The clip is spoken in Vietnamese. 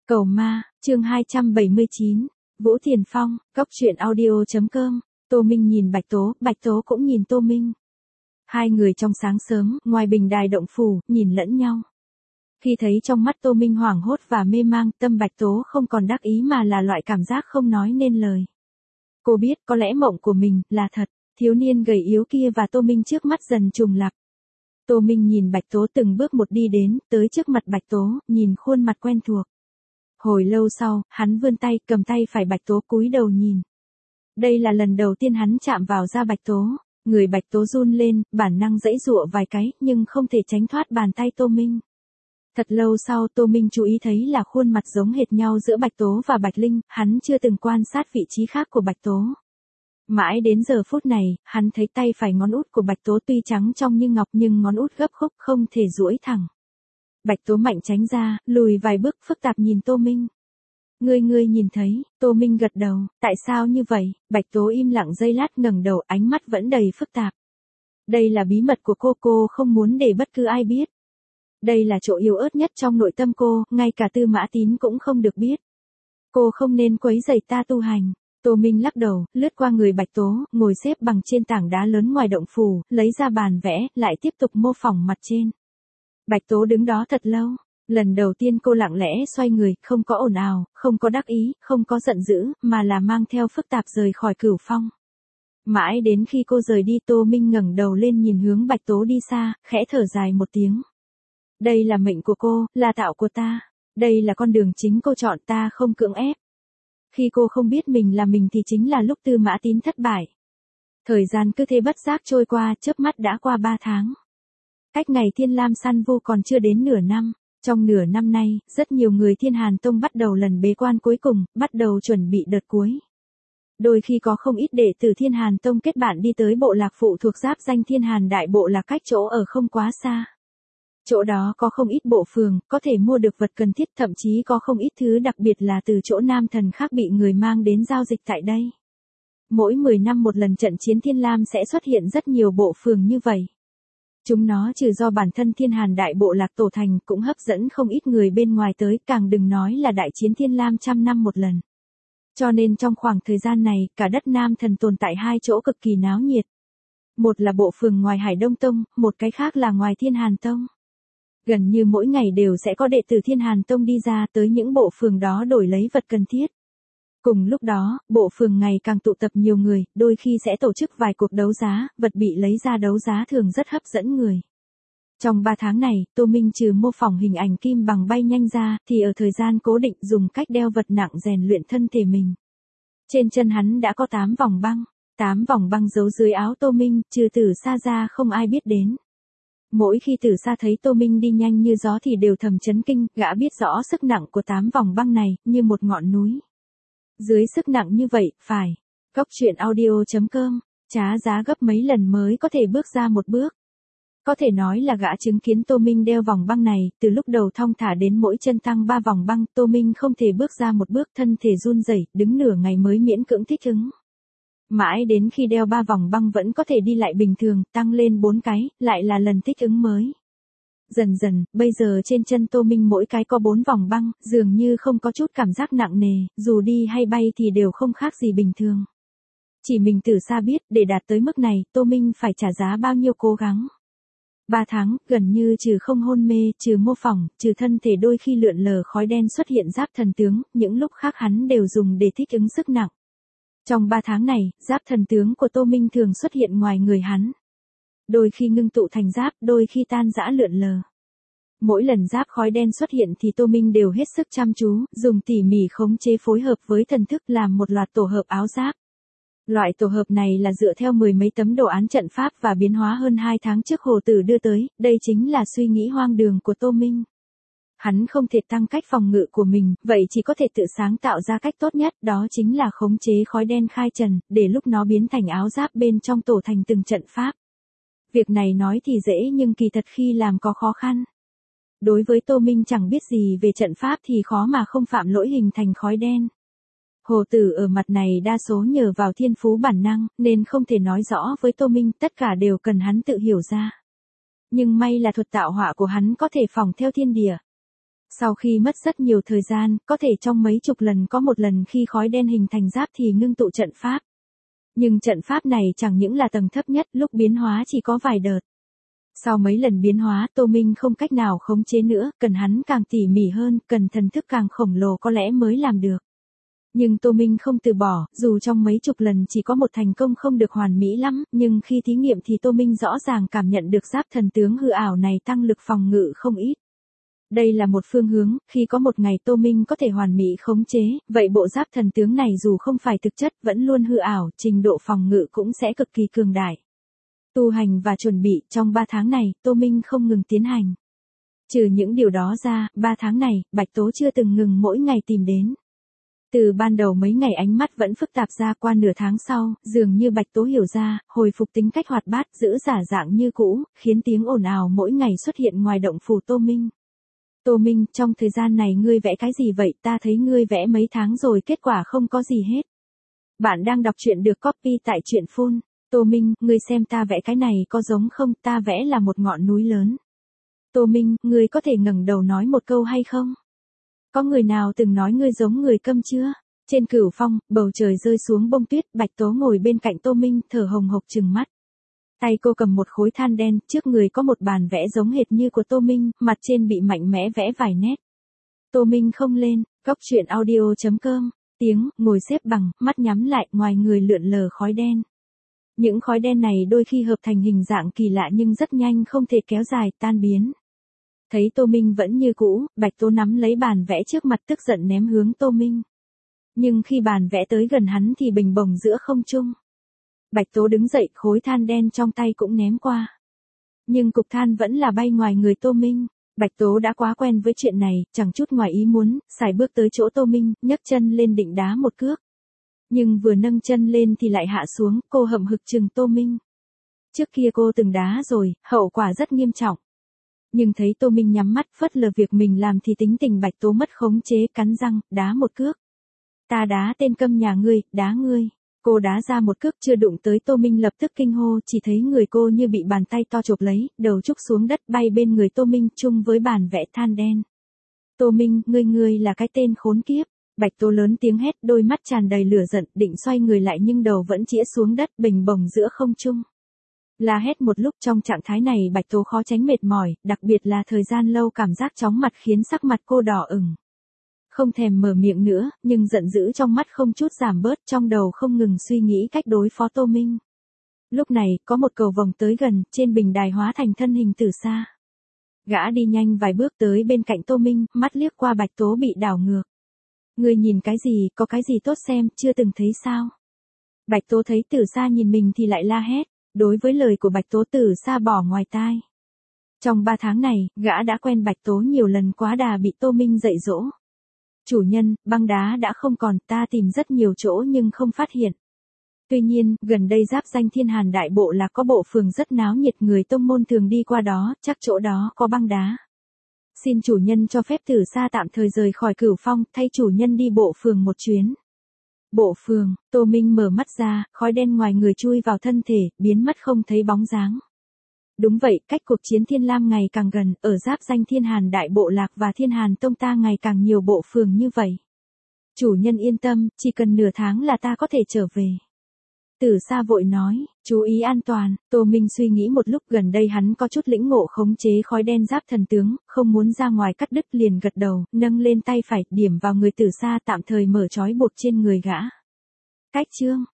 Cầu ma, chương 279, Vũ Thiền Phong, Cốc truyện audio.com, Tô Minh nhìn Bạch Tố cũng nhìn Tô Minh. Hai người trong sáng sớm, ngoài bình đài động phủ, nhìn lẫn nhau. Khi thấy trong mắt Tô Minh hoảng hốt và mê mang, tâm Bạch Tố không còn đắc ý mà là loại cảm giác không nói nên lời. Cô biết có lẽ mộng của mình là thật, thiếu niên gầy yếu kia và Tô Minh trước mắt dần trùng lặp. Tô Minh nhìn Bạch Tố từng bước một đi đến, tới trước mặt Bạch Tố, nhìn khuôn mặt quen thuộc. Hồi lâu sau, hắn vươn tay, cầm tay phải Bạch Tố cúi đầu nhìn. Đây là lần đầu tiên hắn chạm vào da Bạch Tố, người Bạch Tố run lên, bản năng giãy giụa vài cái, nhưng không thể tránh thoát bàn tay Tô Minh. Thật lâu sau Tô Minh chú ý thấy là khuôn mặt giống hệt nhau giữa Bạch Tố và Bạch Linh, hắn chưa từng quan sát vị trí khác của Bạch Tố. Mãi đến giờ phút này, hắn thấy tay phải ngón út của Bạch Tố tuy trắng trong như ngọc nhưng ngón út gấp khúc không thể duỗi thẳng. Bạch Tố mạnh tránh ra, lùi vài bước phức tạp nhìn Tô Minh. Ngươi nhìn thấy, Tô Minh gật đầu, tại sao như vậy? Bạch Tố im lặng giây lát ngẩng đầu, ánh mắt vẫn đầy phức tạp. Đây là bí mật của cô không muốn để bất cứ ai biết. Đây là chỗ yếu ớt nhất trong nội tâm cô, ngay cả Tư Mã Tín cũng không được biết. Cô không nên quấy rầy ta tu hành. Tô Minh lắc đầu, lướt qua người Bạch Tố, ngồi xếp bằng trên tảng đá lớn ngoài động phủ, lấy ra bàn vẽ, lại tiếp tục mô phỏng mặt trên. Bạch Tố đứng đó thật lâu. Lần đầu tiên cô lặng lẽ xoay người, không có ồn ào, không có đắc ý, không có giận dữ, mà là mang theo phức tạp rời khỏi Cửu Phong. Mãi đến khi cô rời đi Tô Minh ngẩng đầu lên nhìn hướng Bạch Tố đi xa, khẽ thở dài một tiếng. Đây là mệnh của cô, là tạo của ta. Đây là con đường chính cô chọn, ta không cưỡng ép. Khi cô không biết mình là mình thì chính là lúc Tư Mã Tín thất bại. Thời gian cứ thế bất giác trôi qua, chớp mắt đã qua 3 tháng. Cách ngày Thiên Lam săn vu còn chưa đến nửa năm. Trong nửa năm nay, rất nhiều người Thiên Hàn Tông bắt đầu lần bế quan cuối cùng, bắt đầu chuẩn bị đợt cuối. Đôi khi có không ít đệ tử Thiên Hàn Tông kết bạn đi tới bộ lạc phụ thuộc giáp danh Thiên Hàn Đại Bộ Lạc cách chỗ ở không quá xa. Chỗ đó có không ít bộ phường, có thể mua được vật cần thiết, thậm chí có không ít thứ đặc biệt là từ chỗ nam thần khác bị người mang đến giao dịch tại đây. Mỗi 10 năm một lần trận chiến Thiên Lam sẽ xuất hiện rất nhiều bộ phường như vậy. Chúng nó trừ do bản thân Thiên Hàn Đại Bộ Lạc tổ thành cũng hấp dẫn không ít người bên ngoài tới, càng đừng nói là đại chiến Thiên Lam trăm năm một lần. Cho nên trong khoảng thời gian này, cả đất Nam Thần tồn tại hai chỗ cực kỳ náo nhiệt. Một là bộ phường ngoài Hải Đông Tông, một cái khác là ngoài Thiên Hàn Tông. Gần như mỗi ngày đều sẽ có đệ tử Thiên Hàn Tông đi ra tới những bộ phường đó đổi lấy vật cần thiết. Cùng lúc đó, bộ phường ngày càng tụ tập nhiều người, đôi khi sẽ tổ chức vài cuộc đấu giá, vật bị lấy ra đấu giá thường rất hấp dẫn người. Trong 3 tháng này, Tô Minh trừ mô phỏng hình ảnh kim bằng bay nhanh ra, thì ở thời gian cố định dùng cách đeo vật nặng rèn luyện thân thể mình. Trên chân hắn đã có 8 vòng băng, 8 vòng băng giấu dưới áo Tô Minh, trừ Tử Sa ra không ai biết đến. Mỗi khi Tử Sa thấy Tô Minh đi nhanh như gió thì đều thầm chấn kinh, gã biết rõ sức nặng của 8 vòng băng này, như một ngọn núi. Dưới sức nặng như vậy, phải. Cốc truyện audio.com, trả giá gấp mấy lần mới có thể bước ra một bước. Có thể nói là gã chứng kiến Tô Minh đeo vòng băng này, từ lúc đầu thong thả đến mỗi chân tăng 3 vòng băng, Tô Minh không thể bước ra một bước, thân thể run rẩy, đứng nửa ngày mới miễn cưỡng thích ứng. Mãi đến khi đeo 3 vòng băng vẫn có thể đi lại bình thường, tăng lên 4 cái, lại là lần thích ứng mới. Dần dần, bây giờ trên chân Tô Minh mỗi cái có 4 vòng băng, dường như không có chút cảm giác nặng nề, dù đi hay bay thì đều không khác gì bình thường. Chỉ mình Tử Sa biết, để đạt tới mức này, Tô Minh phải trả giá bao nhiêu cố gắng. 3 tháng, gần như trừ không hôn mê, trừ mô phỏng, trừ thân thể đôi khi lượn lờ khói đen xuất hiện giáp thần tướng, những lúc khác hắn đều dùng để thích ứng sức nặng. Trong 3 tháng này, giáp thần tướng của Tô Minh thường xuất hiện ngoài người hắn. Đôi khi ngưng tụ thành giáp, đôi khi tan rã lượn lờ. Mỗi lần giáp khói đen xuất hiện thì Tô Minh đều hết sức chăm chú, dùng tỉ mỉ khống chế phối hợp với thần thức làm một loạt tổ hợp áo giáp. Loại tổ hợp này là dựa theo 10 mấy tấm đồ án trận pháp và biến hóa hơn 2 tháng trước Hồ Tử đưa tới, đây chính là suy nghĩ hoang đường của Tô Minh. Hắn không thể tăng cách phòng ngự của mình, vậy chỉ có thể tự sáng tạo ra cách tốt nhất, đó chính là khống chế khói đen khai trần, để lúc nó biến thành áo giáp bên trong tổ thành từng trận pháp. Việc này nói thì dễ nhưng kỳ thật khi làm có khó khăn. Đối với Tô Minh chẳng biết gì về trận pháp thì khó mà không phạm lỗi hình thành khói đen. Hồ Tử ở mặt này đa số nhờ vào thiên phú bản năng, nên không thể nói rõ với Tô Minh, tất cả đều cần hắn tự hiểu ra. Nhưng may là thuật tạo họa của hắn có thể phỏng theo thiên địa. Sau khi mất rất nhiều thời gian, có thể trong mấy chục lần có một lần khi khói đen hình thành giáp thì ngưng tụ trận pháp. Nhưng trận pháp này chẳng những là tầng thấp nhất, lúc biến hóa chỉ có vài đợt. Sau mấy lần biến hóa, Tô Minh không cách nào khống chế nữa, cần hắn càng tỉ mỉ hơn, cần thần thức càng khổng lồ có lẽ mới làm được. Nhưng Tô Minh không từ bỏ, dù trong mấy chục lần chỉ có một thành công không được hoàn mỹ lắm, nhưng khi thí nghiệm thì Tô Minh rõ ràng cảm nhận được giáp thần tướng hư ảo này tăng lực phòng ngự không ít. Đây là một phương hướng, khi có một ngày Tô Minh có thể hoàn mỹ khống chế, vậy bộ giáp thần tướng này dù không phải thực chất vẫn luôn hư ảo, trình độ phòng ngự cũng sẽ cực kỳ cường đại. Tu hành và chuẩn bị, trong 3 tháng này, Tô Minh không ngừng tiến hành. Trừ những điều đó ra, 3 tháng này, Bạch Tố chưa từng ngừng mỗi ngày tìm đến. Từ ban đầu mấy ngày ánh mắt vẫn phức tạp ra qua nửa tháng sau, dường như Bạch Tố hiểu ra, hồi phục tính cách hoạt bát, giữ giả dạng như cũ, khiến tiếng ồn ào mỗi ngày xuất hiện ngoài động phủ Tô Minh. Tô Minh, trong thời gian này ngươi vẽ cái gì vậy? Ta thấy ngươi vẽ mấy tháng rồi kết quả không có gì hết. Bạn đang đọc truyện được copy tại truyện Full. Tô Minh, ngươi xem ta vẽ cái này có giống không? Ta vẽ là một ngọn núi lớn. Tô Minh, ngươi có thể ngẩng đầu nói một câu hay không? Có người nào từng nói ngươi giống người câm chưa? Trên Cửu Phong, bầu trời rơi xuống bông tuyết, Bạch Tố ngồi bên cạnh Tô Minh, thở hồng hộc trừng mắt. Tay cô cầm một khối than đen, trước người có một bàn vẽ giống hệt như của Tô Minh, mặt trên bị mạnh mẽ vẽ vài nét. Tô Minh không lên, góc truyện audio.com, tiếng, ngồi xếp bằng, mắt nhắm lại, ngoài người lượn lờ khói đen. Những khói đen này đôi khi hợp thành hình dạng kỳ lạ nhưng rất nhanh không thể kéo dài, tan biến. Thấy Tô Minh vẫn như cũ, Bạch Tố nắm lấy bàn vẽ trước mặt tức giận ném hướng Tô Minh. Nhưng khi bàn vẽ tới gần hắn thì bình bồng giữa không trung. Bạch Tố đứng dậy, khối than đen trong tay cũng ném qua. Nhưng cục than vẫn là bay ngoài người Tô Minh. Bạch Tố đã quá quen với chuyện này, chẳng chút ngoài ý muốn, sải bước tới chỗ Tô Minh, nhấc chân lên định đá một cước. Nhưng vừa nâng chân lên thì lại hạ xuống, cô hậm hực trừng Tô Minh. Trước kia cô từng đá rồi, hậu quả rất nghiêm trọng. Nhưng thấy Tô Minh nhắm mắt phớt lờ việc mình làm thì tính tình Bạch Tố mất khống chế, cắn răng, đá một cước. Ta đá tên câm nhà ngươi, đá ngươi. Cô đá ra một cước chưa đụng tới Tô Minh lập tức kinh hô, chỉ thấy người cô như bị bàn tay to chộp lấy, đầu trúc xuống đất bay bên người Tô Minh chung với bàn vẽ than đen. Tô Minh, ngươi là cái tên khốn kiếp. Bạch Tố lớn tiếng hét, đôi mắt tràn đầy lửa giận, định xoay người lại nhưng đầu vẫn chĩa xuống đất, bình bồng giữa không trung. La hét một lúc, trong trạng thái này Bạch Tố khó tránh mệt mỏi, đặc biệt là thời gian lâu cảm giác chóng mặt khiến sắc mặt cô đỏ ửng. Không thèm mở miệng nữa, nhưng giận dữ trong mắt không chút giảm bớt, trong đầu không ngừng suy nghĩ cách đối phó Tô Minh. Lúc này, có một cầu vồng tới gần, trên bình đài hóa thành thân hình từ xa. Gã đi nhanh vài bước tới bên cạnh Tô Minh, mắt liếc qua Bạch Tố bị đảo ngược. Ngươi nhìn cái gì, có cái gì tốt xem, chưa từng thấy sao? Bạch Tố thấy từ xa nhìn mình thì lại la hét, đối với lời của Bạch Tố từ xa bỏ ngoài tai. Trong 3 tháng này, gã đã quen Bạch Tố nhiều lần quá đà bị Tô Minh dạy dỗ. Chủ nhân, băng đá đã không còn, ta tìm rất nhiều chỗ nhưng không phát hiện. Tuy nhiên, gần đây giáp danh Thiên Hàn Đại Bộ là có bộ phường rất náo nhiệt, người tông môn thường đi qua đó, chắc chỗ đó có băng đá. Xin chủ nhân cho phép Tử Sa tạm thời rời khỏi Cửu Phong, thay chủ nhân đi bộ phường một chuyến. Bộ phường, Tô Minh mở mắt ra, khói đen ngoài người chui vào thân thể, biến mất không thấy bóng dáng. Đúng vậy, cách cuộc chiến Thiên Lam ngày càng gần, ở giáp danh Thiên Hàn Đại Bộ Lạc và Thiên Hàn Tông ta ngày càng nhiều bộ phường như vậy. Chủ nhân yên tâm, chỉ cần nửa tháng là ta có thể trở về. Tử Sa vội nói, chú ý an toàn. Tô Minh suy nghĩ một lúc, gần đây hắn có chút lĩnh ngộ khống chế khói đen giáp thần tướng, không muốn ra ngoài cắt đứt liền gật đầu, nâng lên tay phải, điểm vào người Tử Sa, tạm thời mở trói buộc trên người gã. Cách chương